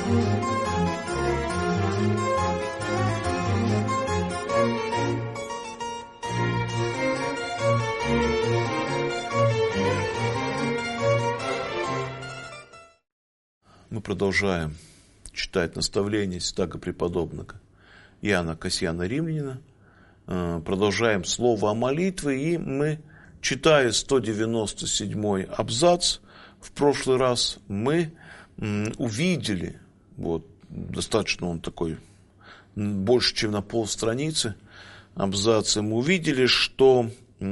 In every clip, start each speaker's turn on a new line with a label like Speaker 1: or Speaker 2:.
Speaker 1: Мы продолжаем читать наставления святаго преподобного Иоанна Кассиана Римлянина. Продолжаем слово о молитве, и мы, читая 197-й абзац, в прошлый раз мы увидели, вот достаточно он такой, больше, чем на полстраницы абзаца, мы увидели, что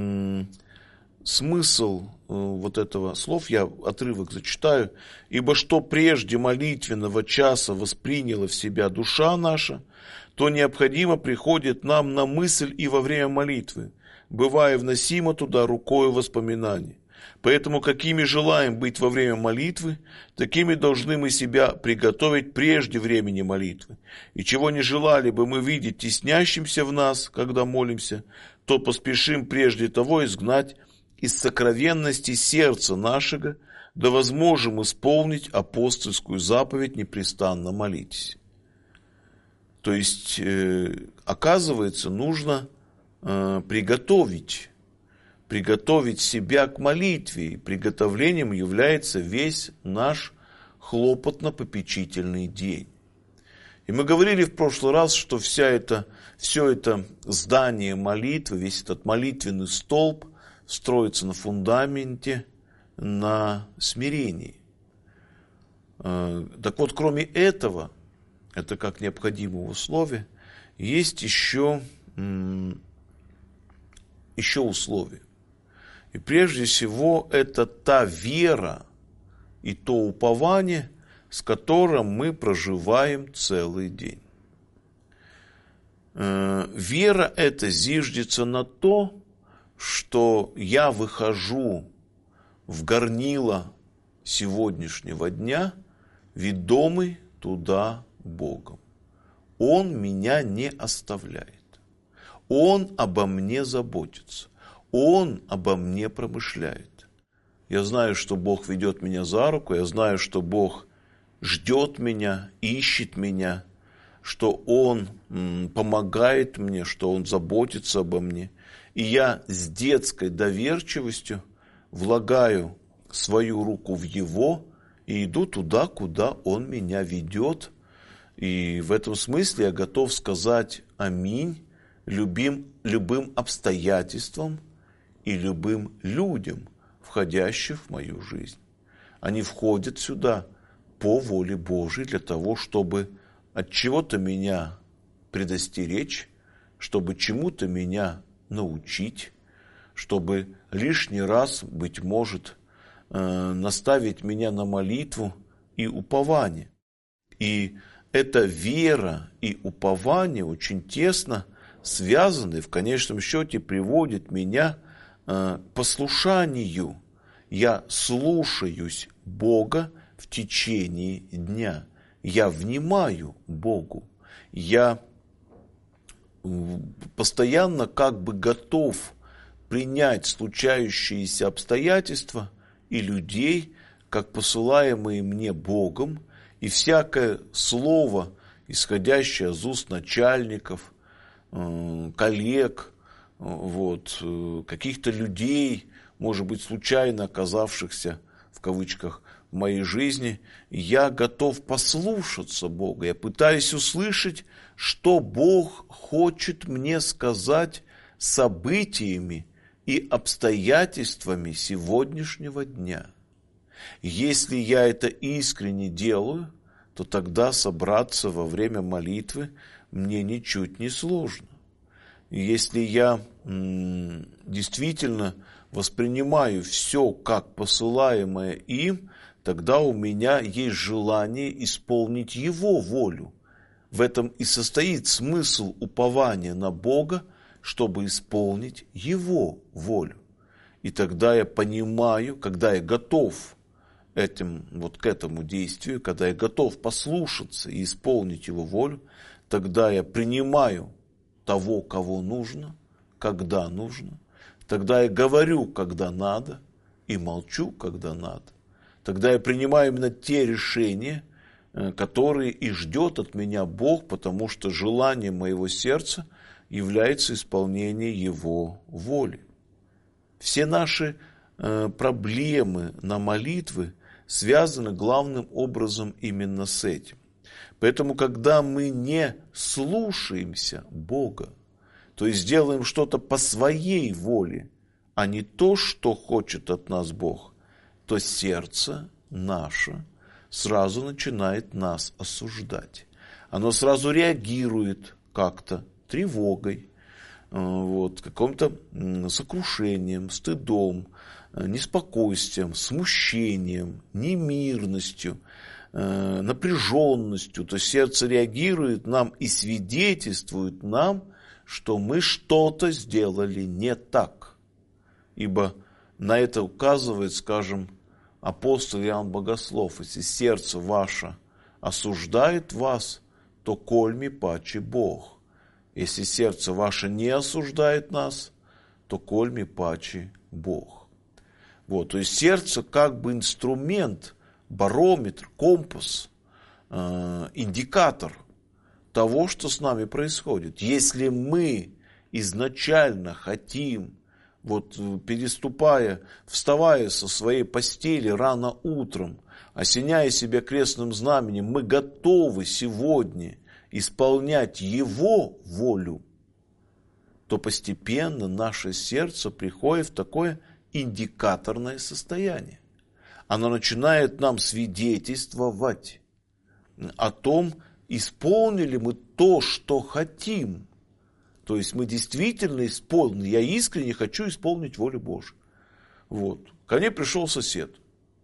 Speaker 1: смысл вот этого слов, я отрывок зачитаю. «Ибо что прежде молитвенного часа восприняла в себя душа наша, то необходимо приходит нам на мысль и во время молитвы, бывая вносимо туда рукою воспоминаний. Поэтому какими желаем быть во время молитвы, такими должны мы себя приготовить прежде времени молитвы. И чего не желали бы мы видеть теснящимся в нас, когда молимся, то поспешим прежде того изгнать из сокровенности сердца нашего, да возможем исполнить апостольскую заповедь «Непрестанно молитесь». То есть, оказывается, нужно приготовить себя к молитве. И приготовлением является весь наш хлопотно-попечительный день. И мы говорили в прошлый раз, что все это здание молитвы, весь этот молитвенный столб строится на фундаменте, на смирении. Так вот, кроме этого, это как необходимое условие, есть еще условия. И прежде всего, это та вера и то упование, с которым мы проживаем целый день. Вера эта зиждется на то, что я выхожу в горнило сегодняшнего дня, ведомый туда Богом. Он меня не оставляет. Он обо мне заботится. Он обо мне промышляет. Я знаю, что Бог ведет меня за руку, я знаю, что Бог ждет меня, ищет меня, что Он помогает мне, что Он заботится обо мне. И я с детской доверчивостью влагаю свою руку в Его и иду туда, куда Он меня ведет. И в этом смысле я готов сказать аминь любым обстоятельствам и любым людям, входящим в мою жизнь. Они входят сюда по воле Божией для того, чтобы от чего-то меня предостеречь, чтобы чему-то меня научить, чтобы лишний раз, быть может, наставить меня на молитву и упование. И эта вера и упование очень тесно связаны, в конечном счете приводят меня к послушанию. Я слушаюсь Бога в течение дня. Я внимаю Богу. Я постоянно как бы готов принять случающиеся обстоятельства и людей, как посылаемые мне Богом, и всякое слово, исходящее из уст начальников, коллег, каких-то людей, может быть, случайно оказавшихся, в кавычках, в моей жизни, я готов послушаться Бога. Я пытаюсь услышать, что Бог хочет мне сказать событиями и обстоятельствами сегодняшнего дня. Если я это искренне делаю, то тогда собраться во время молитвы мне ничуть не сложно. И если я действительно воспринимаю все как посылаемое им, тогда у меня есть желание исполнить Его волю. В этом и состоит смысл упования на Бога, чтобы исполнить Его волю. И тогда я понимаю, когда я готов к этому действию, когда я готов послушаться и исполнить Его волю, тогда я принимаю того, кого нужно, когда нужно. Тогда я говорю, когда надо, и молчу, когда надо. Тогда я принимаю именно те решения, которые и ждет от меня Бог, потому что желанием моего сердца является исполнение Его воли. Все наши проблемы на молитвы связаны главным образом именно с этим. Поэтому, когда мы не слушаемся Бога, то есть делаем что-то по своей воле, а не то, что хочет от нас Бог, то сердце наше сразу начинает нас осуждать. Оно сразу реагирует как-то тревогой, каким-то сокрушением, стыдом, неспокойствием, смущением, немирностью, напряженностью. То есть сердце реагирует нам и свидетельствует нам, что мы что-то сделали не так. Ибо на это указывает, скажем, апостол Иоанн Богослов: если сердце ваше осуждает вас, то кольми паче Бог. Если сердце ваше не осуждает нас, то кольми паче Бог. То есть сердце как бы инструмент, барометр, компас, индикатор того, что с нами происходит. Если мы изначально хотим, вставая со своей постели рано утром, осеняя себя крестным знаменем, мы готовы сегодня исполнять Его волю, то постепенно наше сердце приходит в такое индикаторное состояние. Оно начинает нам свидетельствовать о том, исполнили мы то, что хотим. То есть мы действительно исполнили, я искренне хочу исполнить волю Божию. Ко мне пришел сосед.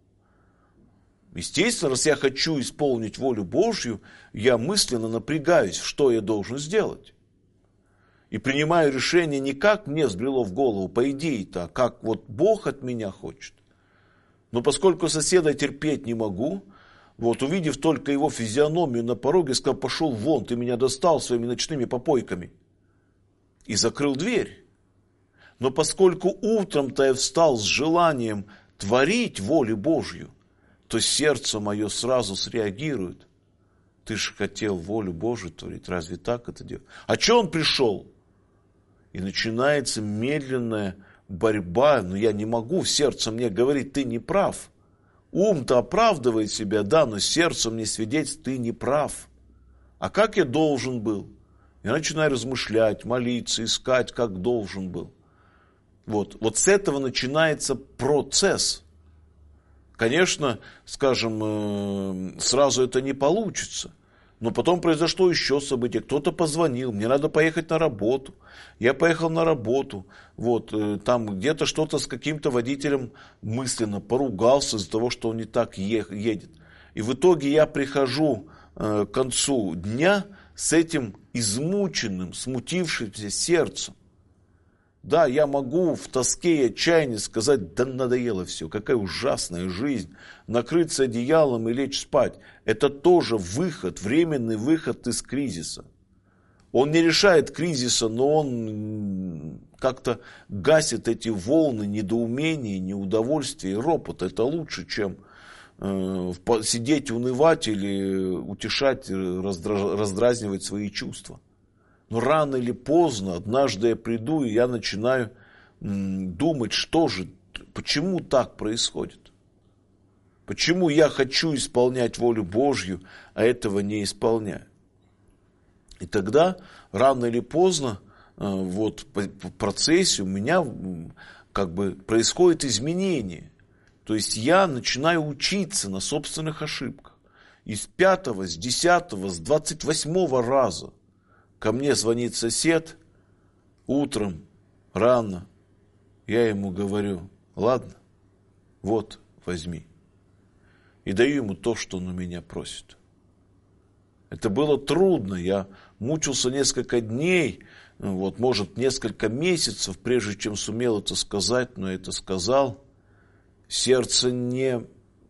Speaker 1: Естественно, раз я хочу исполнить волю Божью, я мысленно напрягаюсь, что я должен сделать. И принимаю решение не как мне взбрело в голову, по идее-то, а как Бог от меня хочет. Но поскольку соседа терпеть не могу, увидев только его физиономию на пороге, сказал: пошел вон, ты меня достал своими ночными попойками. И закрыл дверь. Но поскольку утром-то я встал с желанием творить волю Божью, то сердце мое сразу среагирует. Ты же хотел волю Божию творить, разве так это делать? А че он пришел? И начинается медленная борьба, я не могу, сердце мне говорит: ты не прав. Ум-то оправдывает себя, да, но сердце мне свидетельствует: ты не прав. А как я должен был? Я начинаю размышлять, молиться, искать, как должен был. С этого начинается процесс. Конечно, скажем, сразу это не получится. Но потом произошло еще событие. Кто-то позвонил, мне надо поехать на работу. Я поехал на работу. Там где-то что-то с каким-то водителем мысленно поругался из-за того, что он не так едет. И в итоге я прихожу к концу дня с этим измученным, смутившимся сердцем. Да, я могу в тоске и отчаянии сказать: да надоело все, какая ужасная жизнь, накрыться одеялом и лечь спать. Это тоже выход, временный выход из кризиса. Он не решает кризиса, но он как-то гасит эти волны недоумения, неудовольствия и ропота. Это лучше, чем сидеть, унывать или утешать, раздразнивать свои чувства. Но рано или поздно, однажды я приду, и я начинаю думать, почему так происходит? Почему я хочу исполнять волю Божью, а этого не исполняю? И тогда, рано или поздно, в процессе у меня происходит изменение. То есть я начинаю учиться на собственных ошибках. И с 5-го, с 10-го, с 28-го раза ко мне звонит сосед утром, рано. Я ему говорю: ладно, возьми. И даю ему то, что он у меня просит. Это было трудно, я мучился несколько дней, может, несколько месяцев, прежде чем сумел это сказать, но это сказал. Сердце не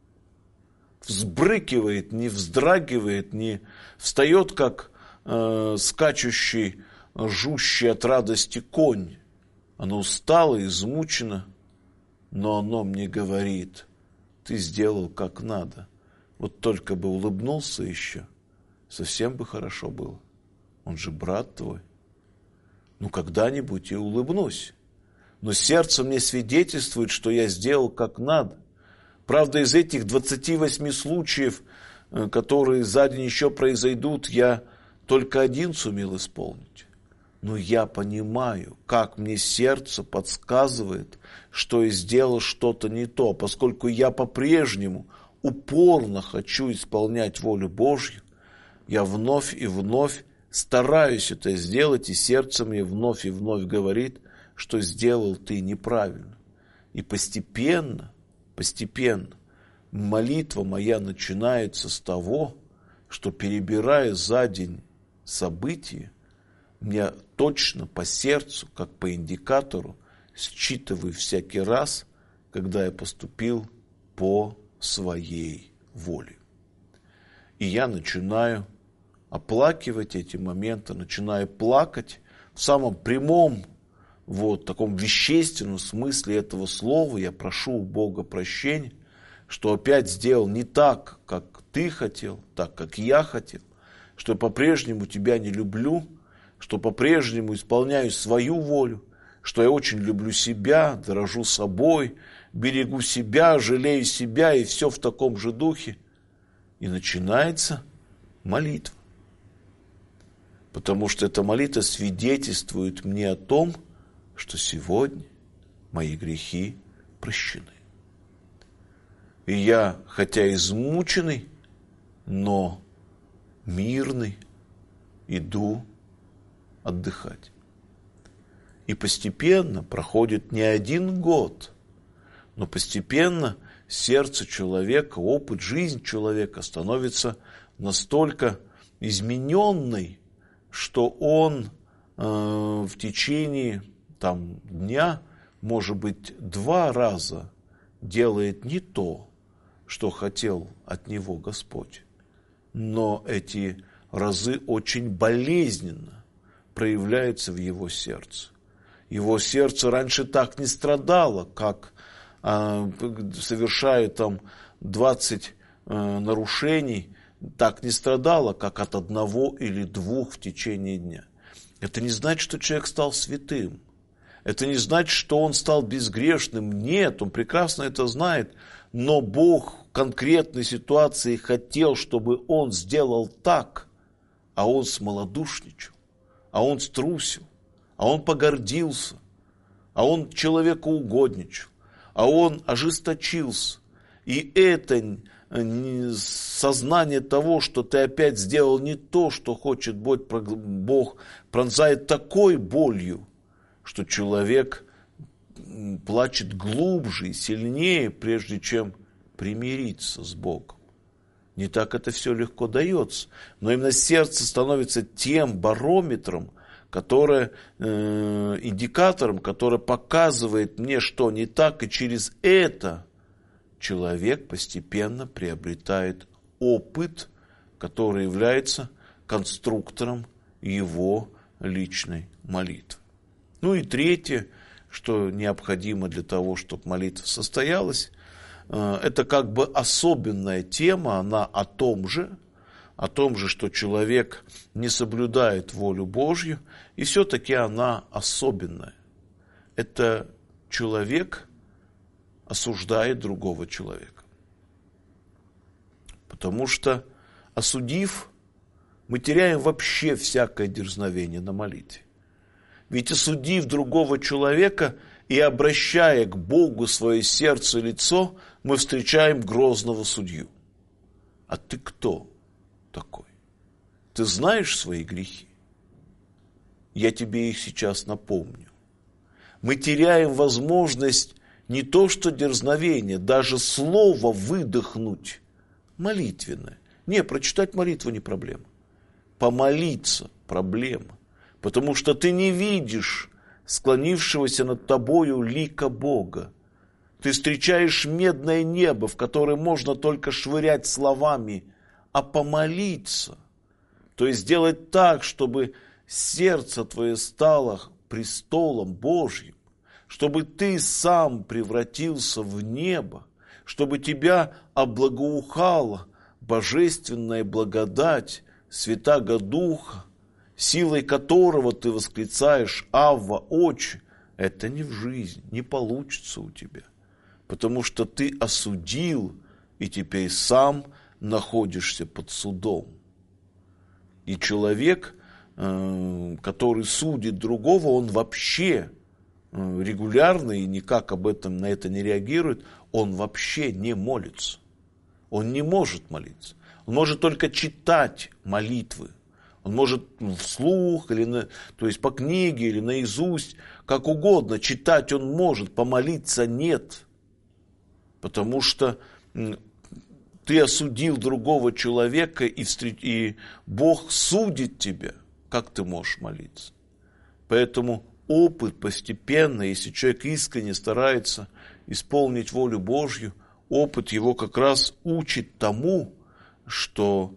Speaker 1: взбрыкивает, не вздрагивает, не встает, как скачущий, жужжий от радости конь. Оно устало, измучено, но оно мне говорит: ты сделал как надо. Вот только бы улыбнулся еще, совсем бы хорошо было. Он же брат твой. Ну, когда-нибудь и улыбнусь. Но сердце мне свидетельствует, что я сделал как надо. Правда, из этих 28 случаев, которые за день еще произойдут, я только один сумел исполнить. Но я понимаю, как мне сердце подсказывает, что я сделал что-то не то, поскольку я по-прежнему упорно хочу исполнять волю Божью, я вновь и вновь стараюсь это сделать, и сердце мне вновь и вновь говорит, что сделал ты неправильно. И постепенно молитва моя начинается с того, что, перебирая за день события, мне точно по сердцу, как по индикатору, считываю всякий раз, когда я поступил по своей воле. И я начинаю оплакивать эти моменты, начинаю плакать в самом прямом, таком вещественном смысле этого слова. Я прошу у Бога прощения, что опять сделал не так, как ты хотел, так, как я хотел, что я по-прежнему тебя не люблю, что по-прежнему исполняю свою волю, что я очень люблю себя, дорожу собой, берегу себя, жалею себя и все в таком же духе. И начинается молитва. Потому что эта молитва свидетельствует мне о том, что сегодня мои грехи прощены. И я, хотя измученный, но мирный, иду отдыхать. И постепенно проходит не один год, но постепенно сердце человека, опыт, жизнь человека становится настолько измененной, что он в течение дня, может быть, 2 раза делает не то, что хотел от него Господь. Но эти разы очень болезненно проявляются в его сердце. Его сердце раньше так не страдало, как совершая 20 нарушений, так не страдало, как от 1 или 2 в течение дня. Это не значит, что человек стал святым. Это не значит, что он стал безгрешным. Нет, он прекрасно это знает. Но Бог в конкретной ситуации хотел, чтобы он сделал так, а он смолодушничал, а он струсил, а он погордился, а он человеку угодничал, а он ожесточился. И это сознание того, что ты опять сделал не то, что хочет Бог, пронзает такой болью, что человек плачет глубже и сильнее, прежде чем примириться с Богом. Не так это все легко дается. Но именно сердце становится тем барометром, индикатором, который показывает мне, что не так, и через это человек постепенно приобретает опыт, который является конструктором его личной молитвы. Ну и третье, что необходимо для того, чтобы молитва состоялась, это как бы особенная тема, она о том же, что человек не соблюдает волю Божью, и все-таки она особенная. Это человек осуждает другого человека. Потому что, осудив, мы теряем вообще всякое дерзновение на молитве. Ведь осудив другого человека и обращая к Богу свое сердце и лицо, мы встречаем грозного судью. А ты кто такой? Ты знаешь свои грехи? Я тебе их сейчас напомню. Мы теряем возможность не то что дерзновение, даже слово выдохнуть молитвенное. Не, прочитать молитву не проблема. Помолиться проблема. Потому что ты не видишь склонившегося над тобою лика Бога. Ты встречаешь медное небо, в которое можно только швырять словами, а помолиться, то есть сделать так, чтобы сердце твое стало престолом Божьим, чтобы ты сам превратился в небо, чтобы тебя облагоухало божественная благодать Святаго Духа, силой которого ты восклицаешь «Авва, Отче», это не в жизнь, не получится у тебя. Потому что ты осудил и теперь сам находишься под судом. И человек, который судит другого, он вообще регулярно и никак на это не реагирует, он вообще не молится. Он не может молиться. Он может только читать молитвы. Он может вслух, то есть по книге или наизусть, как угодно. Читать он может, помолиться нет. Потому что ты осудил другого человека, и Бог судит тебя. Как ты можешь молиться? Поэтому опыт постепенно, если человек искренне старается исполнить волю Божью, опыт его как раз учит тому, что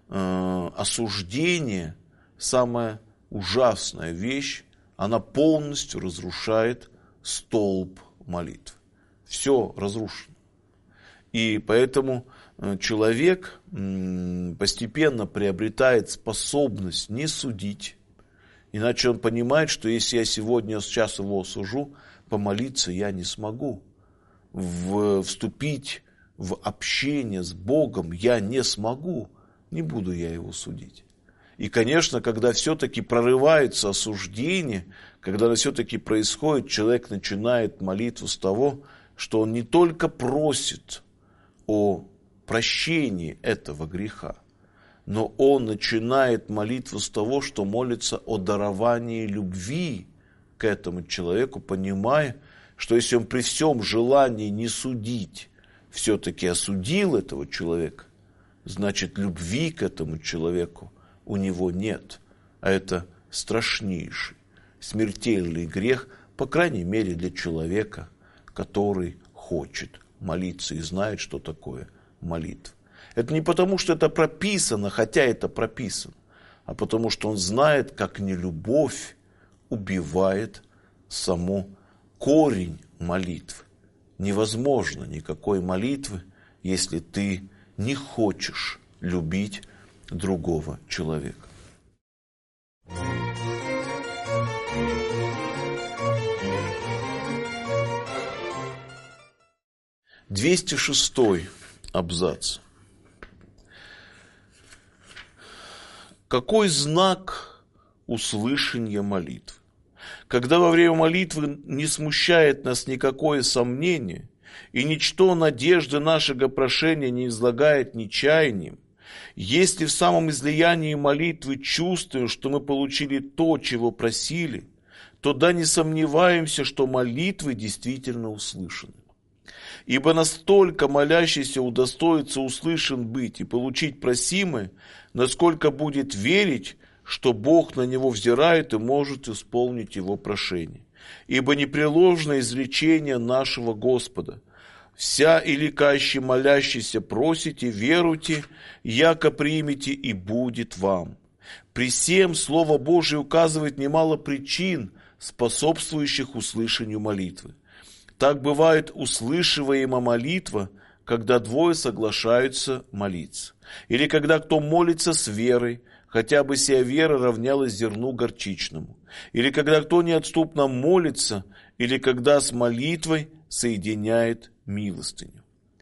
Speaker 1: осуждение – самая ужасная вещь, она полностью разрушает столб молитвы. Все разрушено. И поэтому человек постепенно приобретает способность не судить, иначе он понимает, что если я сейчас его осужу, помолиться я не смогу. Вступить в общение с Богом я не смогу, не буду я его судить. И, конечно, когда все-таки прорывается осуждение, когда все-таки происходит, человек начинает молитву с того, что он не только просит о прощении этого греха, но он начинает молитву с того, что молится о даровании любви к этому человеку, понимая, что если он при всем желании не судить, все-таки осудил этого человека, значит, любви к этому человеку у него нет. А это страшнейший, смертельный грех, по крайней мере, для человека, который хочет молиться и знает, что такое молитва. Это не потому, что это прописано, хотя это прописано, а потому, что он знает, как нелюбовь убивает само корень молитвы. Невозможно никакой молитвы, если ты не хочешь любить другого человека. Двести 206 абзац. Какой знак услышания молитвы? Когда во время молитвы не смущает нас никакое сомнение, и ничто надежды нашего прошения не излагает нечаянием, если в самом излиянии молитвы чувствуем, что мы получили то, чего просили, то да не сомневаемся, что молитвы действительно услышаны. Ибо настолько молящийся удостоится услышан быть и получить просимое, насколько будет верить, что Бог на него взирает и может исполнить его прошение. Ибо непреложное изречение нашего Господа: «Вся иликаще молящийся просите, веруйте, яко примете, и будет вам». При сем Слово Божие указывает немало причин, способствующих услышанию молитвы. Так бывает услышиваема молитва, когда двое соглашаются молиться. Или когда кто молится с верой, хотя бы сия вера равнялась зерну горчичному. Или когда кто неотступно молится, или когда с молитвой соединяет милостыню.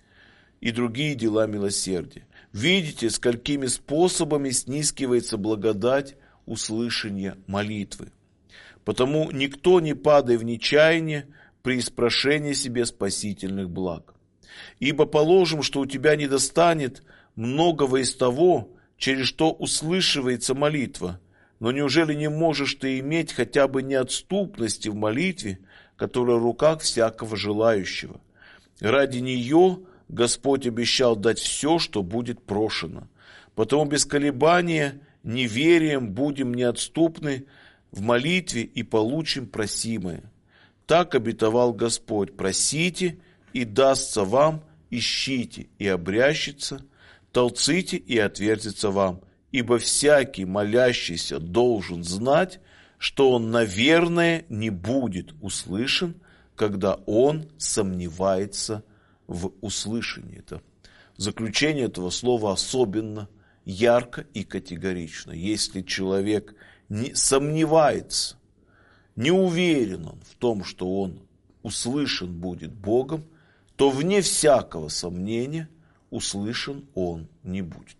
Speaker 1: И другие дела милосердия. Видите, сколькими способами снискивается благодать услышания молитвы. Потому никто не падай в нечаяние при испрошении себе спасительных благ. Ибо положим, что у тебя недостанет многого из того, через что услышивается молитва, но неужели не можешь ты иметь хотя бы неотступности в молитве, которая в руках всякого желающего? Ради нее Господь обещал дать все, что будет прошено. Потому без колебания, неверием будем неотступны в молитве и получим просимое. Так обетовал Господь: просите, и дастся вам, ищите, и обрящется, толците, и отверзится вам. Ибо всякий молящийся должен знать, что он, наверное, не будет услышан, когда он сомневается в услышании. Это заключение этого слова особенно ярко и категорично. Если человек не сомневается, не уверен он в том, что он услышан будет Богом, то вне всякого сомнения услышан он не будет.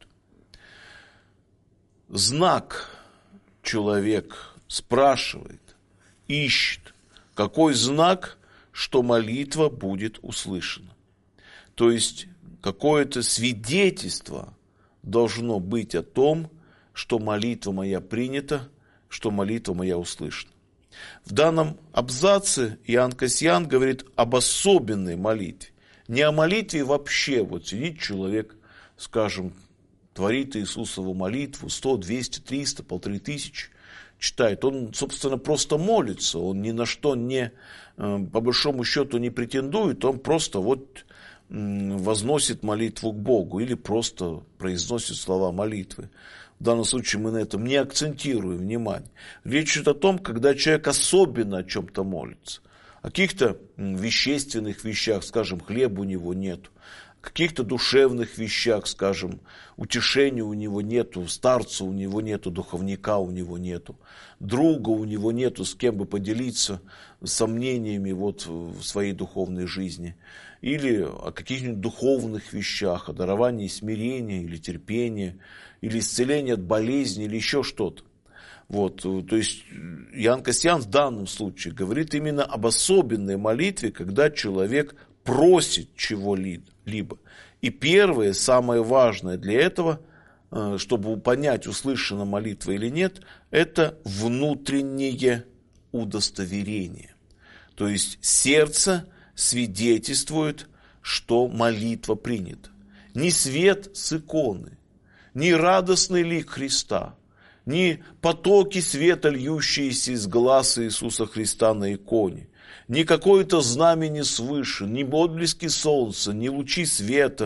Speaker 1: Знак человек спрашивает, ищет. Какой знак, что молитва будет услышана? То есть какое-то свидетельство должно быть о том, что молитва моя принята, что молитва моя услышана. В данном абзаце Иоанн Кассиан говорит об особенной молитве. Не о молитве вообще. Вот сидит человек, скажем, творит Иисусову молитву, 100, 200, 300, 1500 читает. Он, собственно, просто молится. Он ни на что не, по большому счету, не претендует. Он просто вот возносит молитву к Богу или просто произносит слова молитвы. В данном случае мы на этом не акцентируем внимание. Речь идет о том, когда человек особенно о чем-то молится. О каких-то вещественных вещах, скажем, хлеба у него нету. О каких-то душевных вещах, скажем, утешения у него нету, старца у него нету, духовника у него нету, друга у него нету, с кем бы поделиться сомнениями вот в своей духовной жизни. Или о каких-нибудь духовных вещах, о даровании смирения или терпения, или исцелении от болезни, или еще что-то. Вот, то есть Иоанн Кассиан в данном случае говорит именно об особенной молитве, когда человек просит чего-либо. И первое, самое важное для этого, чтобы понять, услышана молитва или нет, это внутреннее удостоверение. То есть сердце свидетельствует, что молитва принята. Не свет с иконы, не радостный лик Христа, не потоки света, льющиеся из глаз Иисуса Христа на иконе, не какое-то знамение свыше, ни отблески солнца, ни лучи света,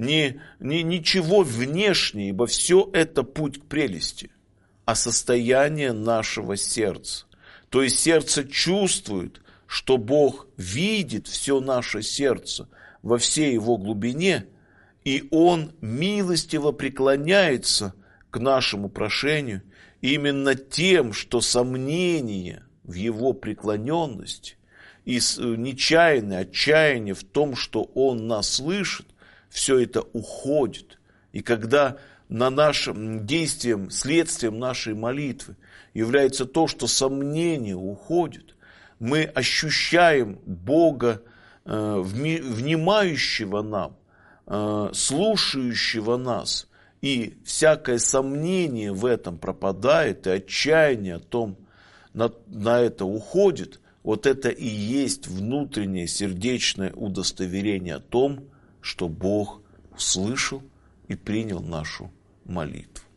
Speaker 1: ничего внешнего, ибо все это путь к прелести, а состояние нашего сердца. То есть сердце чувствует, что Бог видит все наше сердце во всей его глубине, и Он милостиво преклоняется к нашему прошению именно тем, что сомнение в Его преклоненности и нечаянное отчаяние в том, что Он нас слышит, все это уходит. И когда на нашем действием, следствием нашей молитвы является то, что сомнение уходит, мы ощущаем Бога, внимающего нам, слушающего нас, и всякое сомнение в этом пропадает, и отчаяние о том, на это уходит, вот это и есть внутреннее сердечное удостоверение о том, что Бог услышал и принял нашу молитву.